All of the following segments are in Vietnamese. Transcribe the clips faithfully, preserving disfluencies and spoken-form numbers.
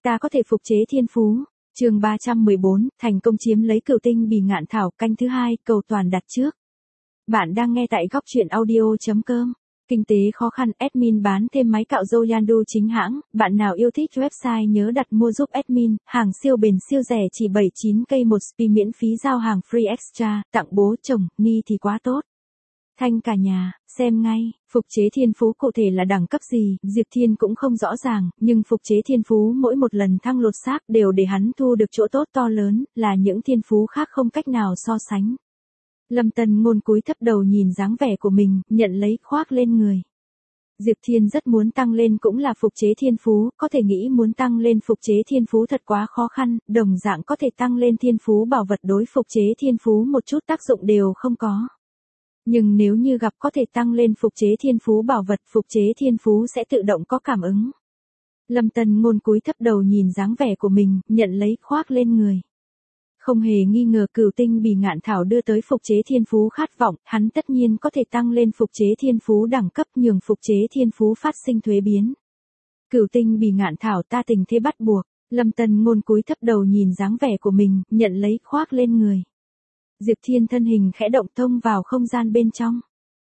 ta có thể phục chế thiên phú. Chương ba trăm mười bốn, thành công chiếm lấy cửu tinh bì ngạn thảo, canh thứ hai, cầu toàn đặt trước. Bạn đang nghe tại góc truyện audio chấm com. Kinh tế khó khăn, admin bán thêm máy cạo râu Yandu chính hãng, bạn nào yêu thích website nhớ đặt mua giúp admin, hàng siêu bền siêu rẻ chỉ bảy mươi chín k một spi miễn phí giao hàng free extra, tặng bố chồng, ni thì quá tốt. Thanh cả nhà, xem ngay, phục chế thiên phú cụ thể là đẳng cấp gì, Diệp Thiên cũng không rõ ràng, nhưng phục chế thiên phú mỗi một lần thăng lột xác đều để hắn thu được chỗ tốt to lớn, là những thiên phú khác không cách nào so sánh. Lâm Tân Ngôn cúi thấp đầu nhìn dáng vẻ của mình, nhận lấy khoác lên người. Diệp Thiên rất muốn tăng lên cũng là phục chế thiên phú, có thể nghĩ muốn tăng lên phục chế thiên phú thật quá khó khăn, đồng dạng có thể tăng lên thiên phú bảo vật đối phục chế thiên phú một chút tác dụng đều không có. Nhưng nếu như gặp có thể tăng lên phục chế thiên phú bảo vật, phục chế thiên phú sẽ tự động có cảm ứng. Lâm Tân Ngôn cúi thấp đầu nhìn dáng vẻ của mình, nhận lấy khoác lên người. Không hề nghi ngờ cửu tinh bì ngạn thảo đưa tới phục chế thiên phú khát vọng, hắn tất nhiên có thể tăng lên phục chế thiên phú đẳng cấp nhường phục chế thiên phú phát sinh thuế biến. Cửu tinh bì ngạn thảo ta tình thế bắt buộc, Lâm Tân Ngôn cúi thấp đầu nhìn dáng vẻ của mình, nhận lấy khoác lên người. Diệp Thiên thân hình khẽ động thông vào không gian bên trong.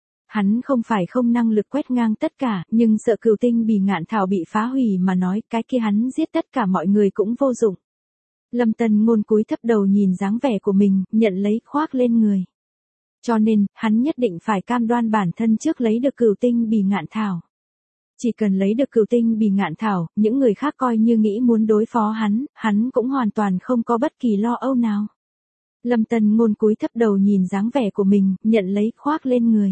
Hắn không phải không năng lực quét ngang tất cả, nhưng sợ cửu tinh bì ngạn thảo bị phá hủy mà nói cái kia hắn giết tất cả mọi người cũng vô dụng. Lâm Tân Ngôn cúi thấp đầu nhìn dáng vẻ của mình, nhận lấy khoác lên người. Cho nên, hắn nhất định phải cam đoan bản thân trước lấy được cửu tinh bì ngạn thảo. Chỉ cần lấy được cửu tinh bì ngạn thảo, những người khác coi như nghĩ muốn đối phó hắn, hắn cũng hoàn toàn không có bất kỳ lo âu nào. Lâm Tân Ngôn cúi thấp đầu nhìn dáng vẻ của mình, nhận lấy khoác lên người.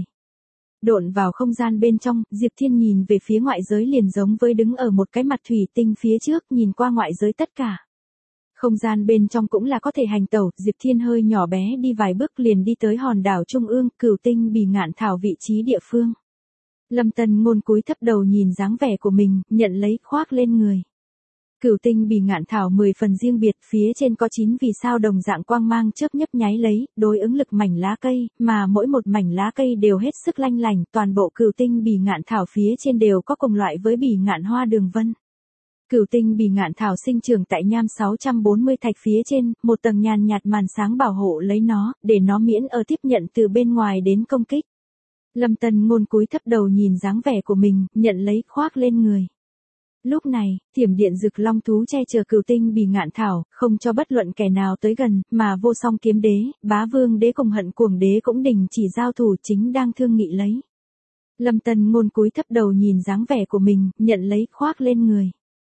Độn vào không gian bên trong, Diệp Thiên nhìn về phía ngoại giới liền giống với đứng ở một cái mặt thủy tinh phía trước nhìn qua ngoại giới tất cả. Không gian bên trong cũng là có thể hành tẩu, Diệp Thiên hơi nhỏ bé đi vài bước liền đi tới hòn đảo trung ương, cửu tinh bì ngạn thảo vị trí địa phương. Lâm Tân Ngôn cúi thấp đầu nhìn dáng vẻ của mình, nhận lấy khoác lên người. Cửu tinh bì ngạn thảo mười phần riêng biệt, phía trên có chín vì sao đồng dạng quang mang chớp nhấp nháy lấy, đối ứng lực mảnh lá cây, mà mỗi một mảnh lá cây đều hết sức lanh lảnh, toàn bộ cửu tinh bì ngạn thảo phía trên đều có cùng loại với bì ngạn hoa đường vân. Cửu tinh bì ngạn thảo sinh trưởng tại nham sáu trăm bốn mươi thạch phía trên, một tầng nhàn nhạt màn sáng bảo hộ lấy nó, để nó miễn ở tiếp nhận từ bên ngoài đến công kích. Lâm Tân Ngôn cúi thấp đầu nhìn dáng vẻ của mình, nhận lấy khoác lên người. Lúc này, thiểm điện rực long thú che chở cửu tinh bì ngạn thảo, không cho bất luận kẻ nào tới gần, mà vô song kiếm đế, bá vương đế cùng hận cuồng đế cũng đình chỉ giao thủ chính đang thương nghị lấy. Lâm Tân Ngôn cúi thấp đầu nhìn dáng vẻ của mình, nhận lấy khoác lên người.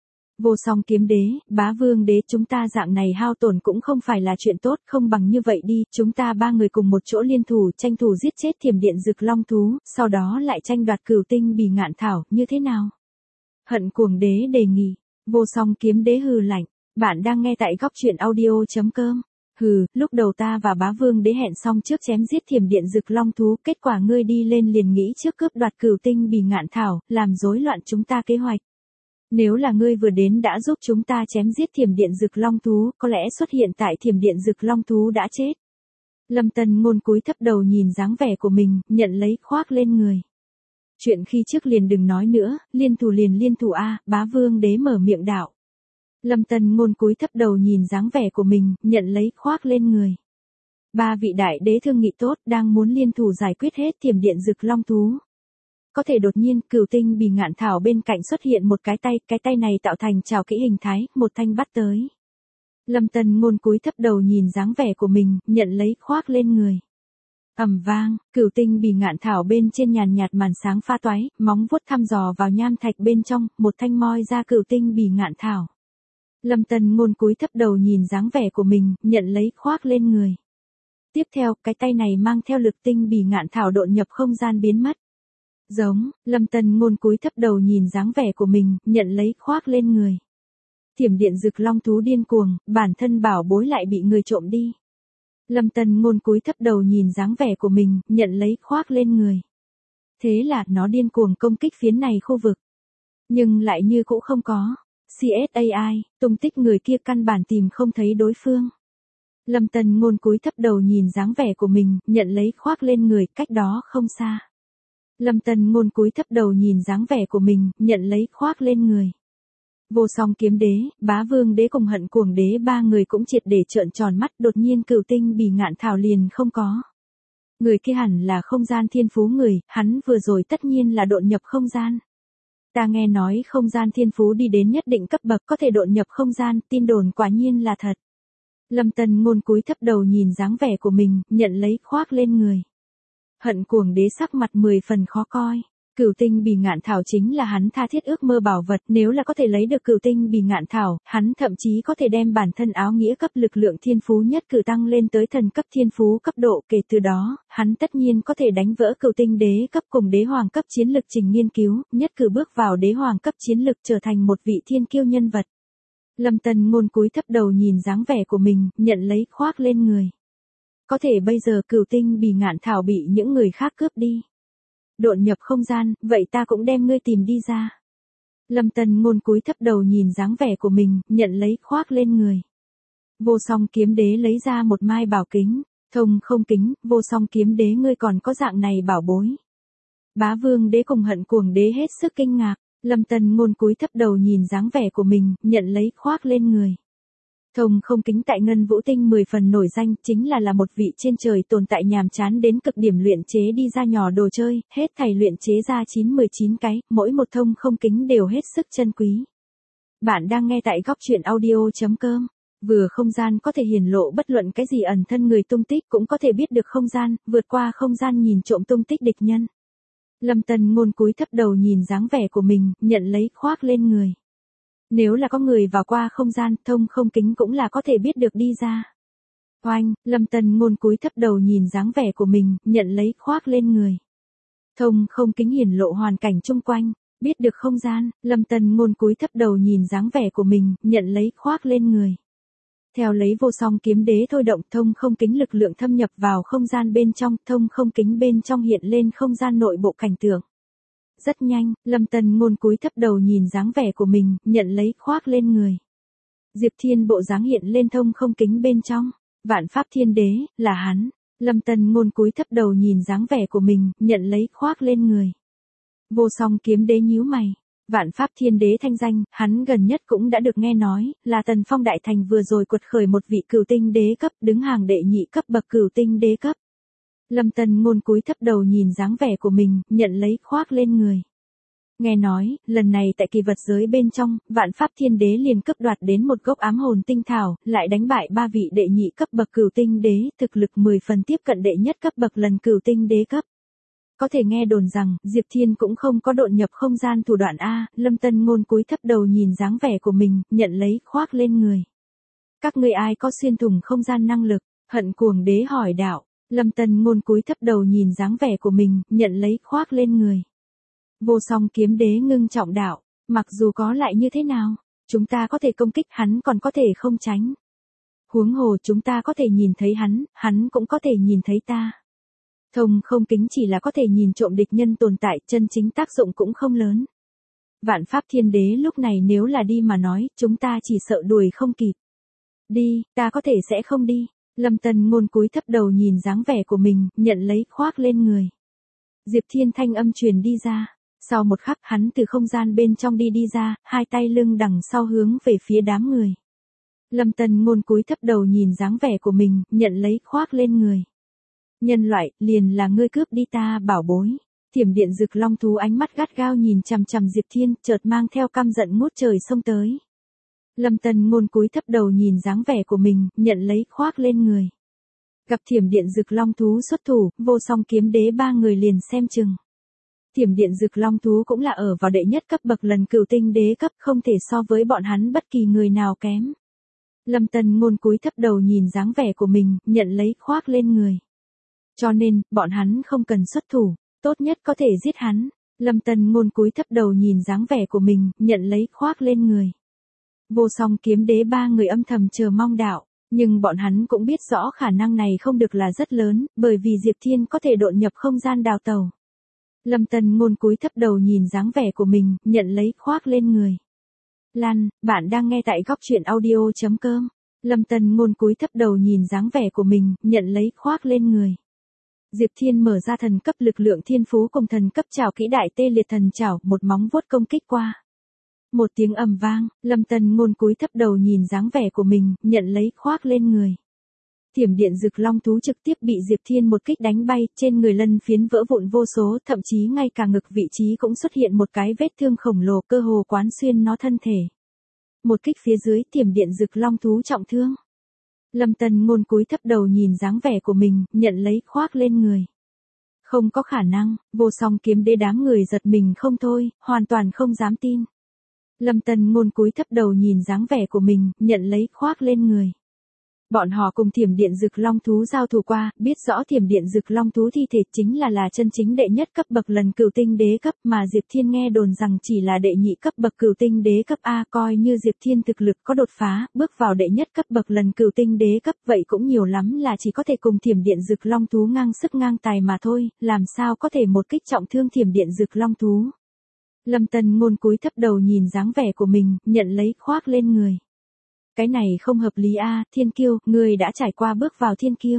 Vô song kiếm đế, bá vương đế, chúng ta dạng này hao tổn cũng không phải là chuyện tốt, không bằng như vậy đi, chúng ta ba người cùng một chỗ liên thủ, tranh thủ giết chết thiểm điện rực long thú, sau đó lại tranh đoạt cửu tinh bì ngạn thảo, như thế nào? Hận cuồng đế đề nghị, vô song kiếm đế hừ lạnh, bạn đang nghe tại góc truyện audio chấm com. Hừ, lúc đầu ta và bá vương đế hẹn xong trước chém giết thiểm điện rực long thú, kết quả ngươi đi lên liền nghĩ trước cướp đoạt cửu tinh bì ngạn thảo, làm rối loạn chúng ta kế hoạch. Nếu là ngươi vừa đến đã giúp chúng ta chém giết thiểm điện rực long thú, có lẽ xuất hiện tại thiểm điện rực long thú đã chết. Lâm Tân Ngôn cúi thấp đầu nhìn dáng vẻ của mình, nhận lấy khoác lên người. Chuyện khi trước liền đừng nói nữa, liên thủ liền liên thủ a, bá vương đế mở miệng đạo. Lâm Tân Ngôn cúi thấp đầu nhìn dáng vẻ của mình, nhận lấy khoác lên người. Ba vị đại đế thương nghị tốt, đang muốn liên thủ giải quyết hết thiểm điện rực long thú. Có thể đột nhiên, cửu tinh bì ngạn thảo bên cạnh xuất hiện một cái tay, cái tay này tạo thành trảo kỹ hình thái, một thanh bắt tới. Lâm Tân Ngôn cúi thấp đầu nhìn dáng vẻ của mình, nhận lấy khoác lên người. Ầm vang, cửu tinh bì ngạn thảo bên trên nhàn nhạt màn sáng pha toái, móng vuốt thăm dò vào nham thạch bên trong, một thanh moi ra cửu tinh bì ngạn thảo. Lâm Tân Ngôn cúi thấp đầu nhìn dáng vẻ của mình, nhận lấy khoác lên người. Tiếp theo, cái tay này mang theo lực tinh bì ngạn thảo độn nhập không gian biến mất. Giống, Lâm Tân Ngôn cúi thấp đầu nhìn dáng vẻ của mình, nhận lấy khoác lên người. Thiểm điện rực long thú điên cuồng, bản thân bảo bối lại bị người trộm đi. Lâm Tân Ngôn cúi thấp đầu nhìn dáng vẻ của mình, nhận lấy khoác lên người. Thế là nó điên cuồng công kích phiến này khu vực. Nhưng lại như cũng không có. xê ét a i, tung tích người kia căn bản tìm không thấy đối phương. Lâm Tân Ngôn cúi thấp đầu nhìn dáng vẻ của mình, nhận lấy khoác lên người, cách đó không xa. Lâm Tân Ngôn cúi thấp đầu nhìn dáng vẻ của mình, nhận lấy khoác lên người. Vô song kiếm đế, bá vương đế cùng hận cuồng đế ba người cũng triệt để trợn tròn mắt, đột nhiên cửu tinh bì ngạn thảo liền không có. Người kia hẳn là không gian thiên phú người, hắn vừa rồi tất nhiên là độn nhập không gian. Ta nghe nói không gian thiên phú đi đến nhất định cấp bậc có thể độn nhập không gian, tin đồn quả nhiên là thật. Lâm Tân Ngôn cúi thấp đầu nhìn dáng vẻ của mình, nhận lấy khoác lên người. Hận cuồng đế sắc mặt mười phần khó coi. Cửu tinh bì ngạn thảo chính là hắn tha thiết ước mơ bảo vật, nếu là có thể lấy được cửu tinh bì ngạn thảo, hắn thậm chí có thể đem bản thân áo nghĩa cấp lực lượng thiên phú nhất cử tăng lên tới thần cấp thiên phú cấp độ, kể từ đó, hắn tất nhiên có thể đánh vỡ cửu tinh đế cấp cùng đế hoàng cấp chiến lực trình nghiên cứu, nhất cử bước vào đế hoàng cấp chiến lực trở thành một vị thiên kiêu nhân vật. Lâm Tân Ngôn cúi thấp đầu nhìn dáng vẻ của mình, nhận lấy khoác lên người. Có thể bây giờ cửu tinh bì ngạn thảo bị những người khác cướp đi. Độn nhập không gian, vậy ta cũng đem ngươi tìm đi ra. Lâm Tân Ngôn cúi thấp đầu nhìn dáng vẻ của mình, nhận lấy khoác lên người. Vô song kiếm đế lấy ra một mai bảo kính, thông không kính, vô song kiếm đế ngươi còn có dạng này bảo bối. Bá vương đế cùng hận cuồng đế hết sức kinh ngạc, Lâm Tân Ngôn cúi thấp đầu nhìn dáng vẻ của mình, nhận lấy khoác lên người. Thông không kính tại Ngân Vũ Tinh mười phần nổi danh, chính là là một vị trên trời tồn tại nhàm chán đến cực điểm luyện chế đi ra nhỏ đồ chơi, hết thảy luyện chế ra chín mười chín cái, mỗi một thông không kính đều hết sức chân quý. Bạn đang nghe tại góc truyện audio chấm com. Vừa không gian có thể hiển lộ bất luận cái gì ẩn thân người tung tích, cũng có thể biết được không gian, vượt qua không gian nhìn trộm tung tích địch nhân. Lâm Tân Ngôn cúi thấp đầu nhìn dáng vẻ của mình, nhận lấy khoác lên người. Nếu là có người vào qua không gian, thông không kính cũng là có thể biết được đi ra. Oanh, Lâm Tân Ngôn cúi thấp đầu nhìn dáng vẻ của mình, nhận lấy khoác lên người. Thông không kính hiển lộ hoàn cảnh chung quanh, biết được không gian, Lâm Tân Ngôn cúi thấp đầu nhìn dáng vẻ của mình, nhận lấy khoác lên người. Theo lấy vô song kiếm đế thôi động, thông không kính lực lượng thâm nhập vào không gian bên trong, thông không kính bên trong hiện lên không gian nội bộ cảnh tượng. Rất nhanh, Lâm Tân Ngôn cúi thấp đầu nhìn dáng vẻ của mình, nhận lấy khoác lên người. Diệp Thiên bộ dáng hiện lên thông không kính bên trong, Vạn Pháp Thiên Đế, là hắn. Lâm Tân Ngôn cúi thấp đầu nhìn dáng vẻ của mình, nhận lấy khoác lên người. Vô song kiếm đế nhíu mày. Vạn Pháp Thiên Đế thanh danh, hắn gần nhất cũng đã được nghe nói, là Tần Phong Đại Thành vừa rồi quật khởi một vị cửu tinh đế cấp, đứng hàng đệ nhị cấp bậc cửu tinh đế cấp. Lâm Tân Ngôn cúi thấp đầu nhìn dáng vẻ của mình, nhận lấy khoác lên người. Nghe nói, lần này tại kỳ vật giới bên trong, Vạn Pháp Thiên Đế liền cướp đoạt đến một gốc ám hồn tinh thảo, lại đánh bại ba vị đệ nhị cấp bậc cửu tinh đế, thực lực mười phần tiếp cận đệ nhất cấp bậc lần cửu tinh đế cấp. Có thể nghe đồn rằng, Diệp Thiên cũng không có độn nhập không gian thủ đoạn A, Lâm Tân Ngôn cúi thấp đầu nhìn dáng vẻ của mình, nhận lấy khoác lên người. Các ngươi ai có xuyên thủng không gian năng lực? Hận cuồng đế hỏi đạo. Lâm Tân Ngôn cúi thấp đầu nhìn dáng vẻ của mình, nhận lấy khoác lên người. Vô song kiếm đế ngưng trọng đạo, mặc dù có lại như thế nào, chúng ta có thể công kích hắn còn có thể không tránh. Huống hồ chúng ta có thể nhìn thấy hắn, hắn cũng có thể nhìn thấy ta. Thông không kính chỉ là có thể nhìn trộm địch nhân tồn tại, chân chính tác dụng cũng không lớn. Vạn Pháp Thiên Đế lúc này nếu là đi mà nói, chúng ta chỉ sợ đuổi không kịp. Đi, ta có thể sẽ không đi. Lâm Tân Ngôn cúi thấp đầu nhìn dáng vẻ của mình, nhận lấy khoác lên người. Diệp Thiên thanh âm truyền đi ra. Sau một khắc hắn từ không gian bên trong đi đi ra, hai tay lưng đằng sau hướng về phía đám người. Lâm Tân Ngôn cúi thấp đầu nhìn dáng vẻ của mình, nhận lấy khoác lên người. Nhân loại, liền là ngươi cướp đi ta bảo bối. Thiểm điện rực long thú ánh mắt gắt gao nhìn chằm chằm Diệp Thiên, chợt mang theo căm giận ngút trời xông tới. Lâm Tân Ngôn cúi thấp đầu nhìn dáng vẻ của mình, nhận lấy khoác lên người. Gặp thiểm điện rực long thú xuất thủ, vô song kiếm đế ba người liền xem chừng. Thiểm điện rực long thú cũng là ở vào đệ nhất cấp bậc lần cửu tinh đế cấp, không thể so với bọn hắn bất kỳ người nào kém. Lâm Tân Ngôn cúi thấp đầu nhìn dáng vẻ của mình, nhận lấy khoác lên người. Cho nên, bọn hắn không cần xuất thủ, tốt nhất có thể giết hắn. Lâm Tân Ngôn cúi thấp đầu nhìn dáng vẻ của mình, nhận lấy khoác lên người. Vô song kiếm đế ba người âm thầm chờ mong đạo, nhưng bọn hắn cũng biết rõ khả năng này không được là rất lớn, bởi vì Diệp Thiên có thể độn nhập không gian đào tẩu. Lâm Tân Ngôn cúi thấp đầu nhìn dáng vẻ của mình, nhận lấy khoác lên người. Lan, bạn đang nghe tại góc truyện audio chấm com. Lâm Tân Ngôn cúi thấp đầu nhìn dáng vẻ của mình, nhận lấy khoác lên người. Diệp Thiên mở ra thần cấp lực lượng thiên phú cùng thần cấp trảo kỹ đại tê liệt thần trảo, một móng vuốt công kích qua. Một tiếng ầm vang, Lâm Tân Ngôn cúi thấp đầu nhìn dáng vẻ của mình, nhận lấy khoác lên người. Thiểm điện rực long thú trực tiếp bị Diệp Thiên một kích đánh bay, trên người lân phiến vỡ vụn vô số, thậm chí ngay cả ngực vị trí cũng xuất hiện một cái vết thương khổng lồ, cơ hồ quán xuyên nó thân thể. Một kích phía dưới, thiểm điện rực long thú trọng thương. Lâm Tân Ngôn cúi thấp đầu nhìn dáng vẻ của mình, nhận lấy khoác lên người. Không có khả năng, Vô Song Kiếm Đế đám người giật mình không thôi, hoàn toàn không dám tin. Lâm Tân Ngôn cúi thấp đầu nhìn dáng vẻ của mình, nhận lấy khoác lên người. Bọn họ cùng thiểm điện rực long thú giao thủ qua, biết rõ thiểm điện rực long thú thi thể chính là là chân chính đệ nhất cấp bậc lần cửu tinh đế cấp, mà Diệp Thiên nghe đồn rằng chỉ là đệ nhị cấp bậc cửu tinh đế cấp A, coi như Diệp Thiên thực lực có đột phá, bước vào đệ nhất cấp bậc lần cửu tinh đế cấp, vậy cũng nhiều lắm là chỉ có thể cùng thiểm điện rực long thú ngang sức ngang tài mà thôi, làm sao có thể một kích trọng thương thiểm điện rực long thú. Lâm Tân Ngôn cúi thấp đầu nhìn dáng vẻ của mình, nhận lấy khoác lên người. Cái này không hợp lý a, Thiên Kiêu, ngươi đã trải qua bước vào Thiên Kiêu.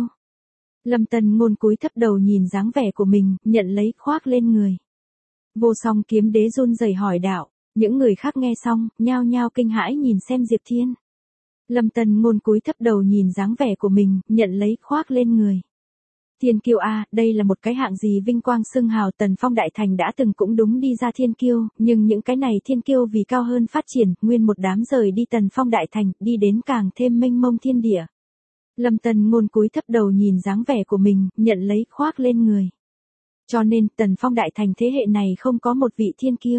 Lâm Tân Ngôn cúi thấp đầu nhìn dáng vẻ của mình, nhận lấy khoác lên người. Vô Song Kiếm Đế run rẩy hỏi đạo, những người khác nghe xong, nhao nhao kinh hãi nhìn xem Diệp Thiên. Lâm Tân Ngôn cúi thấp đầu nhìn dáng vẻ của mình, nhận lấy khoác lên người. Thiên Kiêu a, đây là một cái hạng gì vinh quang xưng hào, Tần Phong Đại Thành đã từng cũng đúng đi ra Thiên Kiêu, nhưng những cái này Thiên Kiêu vì cao hơn phát triển, nguyên một đám rời đi Tần Phong Đại Thành, đi đến càng thêm mênh mông thiên địa. Lâm Tân Ngôn cúi thấp đầu nhìn dáng vẻ của mình, nhận lấy khoác lên người. Cho nên, Tần Phong Đại Thành thế hệ này không có một vị Thiên Kiêu.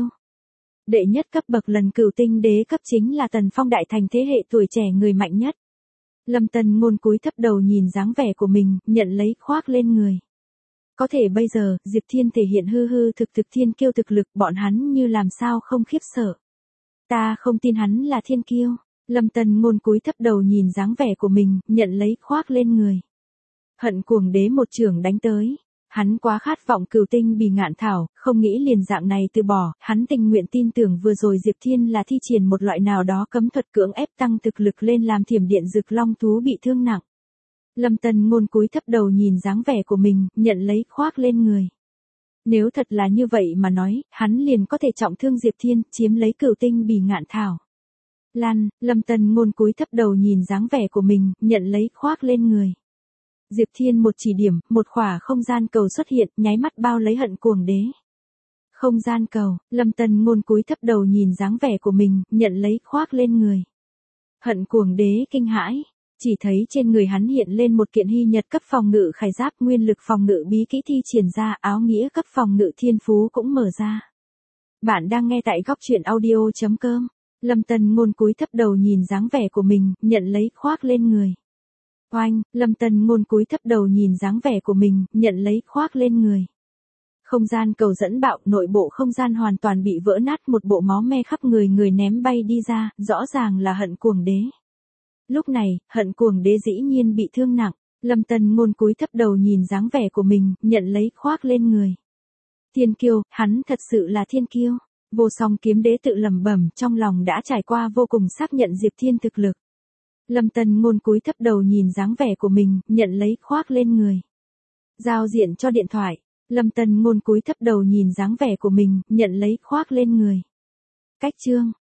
Đệ nhất cấp bậc lần cửu tinh đế cấp chính là Tần Phong Đại Thành thế hệ tuổi trẻ người mạnh nhất. Lâm Tân Ngôn cúi thấp đầu nhìn dáng vẻ của mình, nhận lấy khoác lên người. Có thể bây giờ, Diệp Thiên thể hiện hư hư thực thực Thiên Kiêu thực lực, bọn hắn như làm sao không khiếp sợ. Ta không tin hắn là Thiên Kiêu. Lâm Tân Ngôn cúi thấp đầu nhìn dáng vẻ của mình, nhận lấy khoác lên người. Hận Cuồng Đế một chưởng đánh tới. Hắn quá khát vọng cửu tinh bì ngạn thảo, không nghĩ liền dạng này từ bỏ, hắn tình nguyện tin tưởng vừa rồi Diệp Thiên là thi triển một loại nào đó cấm thuật cưỡng ép tăng thực lực lên làm thiểm điện rực long thú bị thương nặng. Lâm Tân Ngôn cúi thấp đầu nhìn dáng vẻ của mình, nhận lấy khoác lên người. Nếu thật là như vậy mà nói, hắn liền có thể trọng thương Diệp Thiên, chiếm lấy cửu tinh bì ngạn thảo. Lan, Lâm Tân Ngôn cúi thấp đầu nhìn dáng vẻ của mình, nhận lấy khoác lên người. Diệp Thiên một chỉ điểm, một khỏa không gian cầu xuất hiện, nháy mắt bao lấy Hận Cuồng Đế. Không gian cầu, Lâm Tân Ngôn cúi thấp đầu nhìn dáng vẻ của mình, nhận lấy khoác lên người. Hận Cuồng Đế kinh hãi, chỉ thấy trên người hắn hiện lên một kiện hy nhật cấp phòng ngự khải giáp, nguyên lực phòng ngự bí kỹ thi triển ra, áo nghĩa cấp phòng ngự thiên phú cũng mở ra. Bạn đang nghe tại góc truyện audio chấm com. Lâm Tân Ngôn cúi thấp đầu nhìn dáng vẻ của mình, nhận lấy khoác lên người. Oanh, Lâm Tân Ngôn cúi thấp đầu nhìn dáng vẻ của mình, nhận lấy khoác lên người. Không gian cầu dẫn bạo, nội bộ không gian hoàn toàn bị vỡ nát, một bộ máu me khắp người người ném bay đi ra, rõ ràng là Hận Cuồng Đế. Lúc này, Hận Cuồng Đế dĩ nhiên bị thương nặng, Lâm Tân Ngôn cúi thấp đầu nhìn dáng vẻ của mình, nhận lấy khoác lên người. Thiên Kiêu, hắn thật sự là Thiên Kiêu. Vô Song Kiếm Đế tự lẩm bẩm, trong lòng đã trải qua vô cùng xác nhận Diệp Thiên thực lực. Lâm Tân Ngôn cúi thấp đầu nhìn dáng vẻ của mình, nhận lấy khoác lên người. Giao diện cho điện thoại. Lâm Tân Ngôn cúi thấp đầu nhìn dáng vẻ của mình, nhận lấy khoác lên người. Cách chương.